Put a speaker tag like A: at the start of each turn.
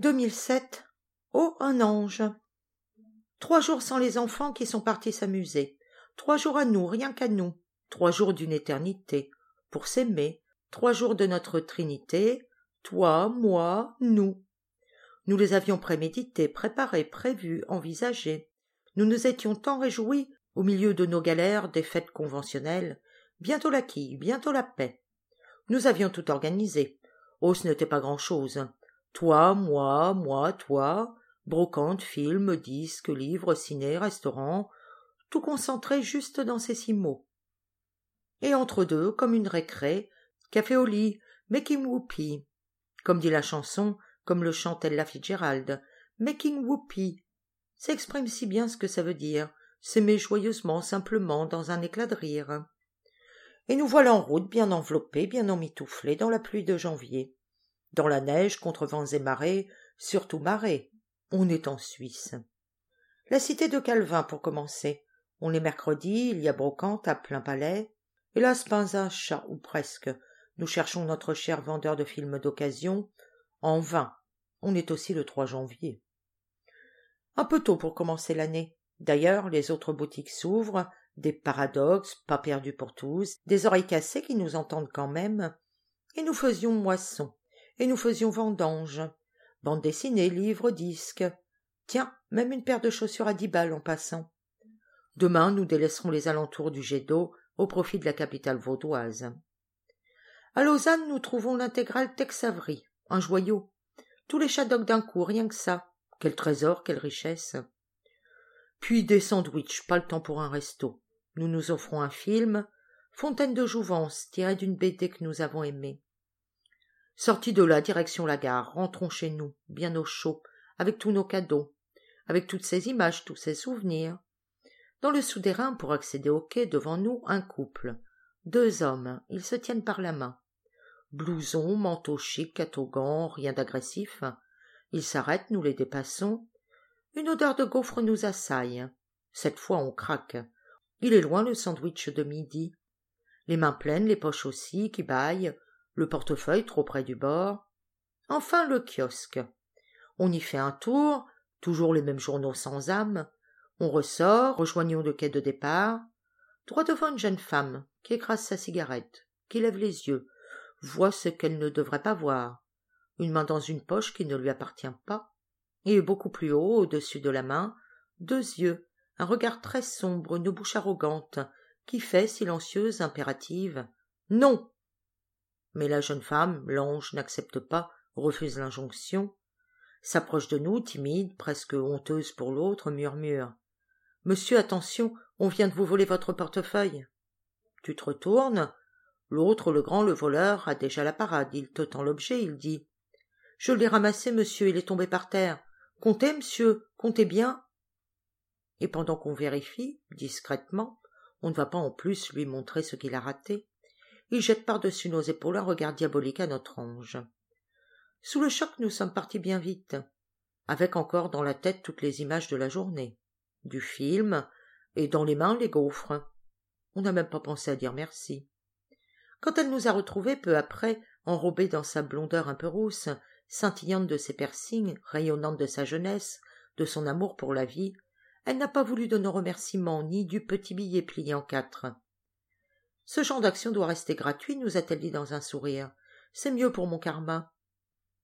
A: 2007. Oh, un ange. 3 jours sans les enfants qui sont partis s'amuser. 3 jours à nous, rien qu'à nous. 3 jours d'une éternité, pour s'aimer. 3 jours de notre trinité, toi, moi, nous. Nous les avions prémédités, préparés, prévus, envisagés. Nous nous étions tant réjouis, au milieu de nos galères, des fêtes conventionnelles. Bientôt la quille, bientôt la paix. Nous avions tout organisé. Oh, ce n'était pas grand-chose. Toi, moi, toi, brocante, film, disques, livres, ciné, restaurant, tout concentré juste dans ces 6 mots. Et entre deux, comme une récré, café au lit, making whoopee. Comme dit la chanson, comme le chante Ella Fitzgerald, making whoopee. Ça exprime si bien ce que ça veut dire, s'aimer joyeusement, simplement, dans un éclat de rire. Et nous voilà en route, bien enveloppés, bien emmitouflés, dans la pluie de janvier. Dans la neige, contre vents et marées, surtout marées. On est en Suisse. La cité de Calvin, pour commencer. On est mercredi, il y a brocante à plein palais. Hélas, pas un chat, ou presque. Nous cherchons notre cher vendeur de films d'occasion. En vain. On est aussi le 3 janvier. Un peu tôt pour commencer l'année. D'ailleurs, les autres boutiques s'ouvrent, des paradoxes, pas perdus pour tous, des oreilles cassées qui nous entendent quand même. Et nous faisions moisson. Et nous faisions vendange. Bande dessinée, livres, disques. Tiens, même une paire de chaussures à 10 balles en passant. Demain, nous délaisserons les alentours du jet d'eau au profit de la capitale vaudoise. À Lausanne, nous trouvons l'intégrale Tex Avery, un joyau. Tous les Shadocks d'un coup, rien que ça. Quel trésor, quelle richesse. Puis des sandwichs, pas le temps pour un resto. Nous nous offrons un film, Fontaine de Jouvence, tiré d'une BD que nous avons aimée. Sortis de là, direction la gare, rentrons chez nous, bien au chaud, avec tous nos cadeaux, avec toutes ces images, tous ces souvenirs. Dans le souterrain, pour accéder au quai, devant nous, un couple. 2 hommes, ils se tiennent par la main. Blouson, manteau chic, catogan, rien d'agressif. Ils s'arrêtent, nous les dépassons. Une odeur de gaufre nous assaille. Cette fois, on craque. Il est loin le sandwich de midi. Les mains pleines, les poches aussi, qui bâillent, le portefeuille trop près du bord. Enfin, le kiosque. On y fait un tour, toujours les mêmes journaux sans âme. On ressort, rejoignons le quai de départ. Droit devant une jeune femme, qui écrase sa cigarette, qui lève les yeux, voit ce qu'elle ne devrait pas voir. Une main dans une poche qui ne lui appartient pas. Et beaucoup plus haut, au-dessus de la main, 2 yeux, un regard très sombre, une bouche arrogante, qui fait, silencieuse, impérative, « Non !» Mais la jeune femme, l'ange, n'accepte pas, refuse l'injonction, s'approche de nous, timide, presque honteuse pour l'autre, murmure. « Monsieur, attention, on vient de vous voler votre portefeuille. » Tu te retournes. L'autre, le grand, le voleur, a déjà la parade. Il te tend l'objet, il dit. « Je l'ai ramassé, monsieur, il est tombé par terre. Comptez, monsieur, comptez bien. » Et pendant qu'on vérifie, discrètement, on ne va pas en plus lui montrer ce qu'il a raté, il jette par-dessus nos épaules un regard diabolique à notre ange. Sous le choc, nous sommes partis bien vite, avec encore dans la tête toutes les images de la journée, du film, et dans les mains les gaufres. On n'a même pas pensé à dire merci. Quand elle nous a retrouvés peu après, enrobée dans sa blondeur un peu rousse, scintillante de ses piercings, rayonnante de sa jeunesse, de son amour pour la vie, elle n'a pas voulu de nos remerciements ni du petit billet plié en 4. Ce genre d'action doit rester gratuit, nous a-t-elle dit dans un sourire. C'est mieux pour mon karma.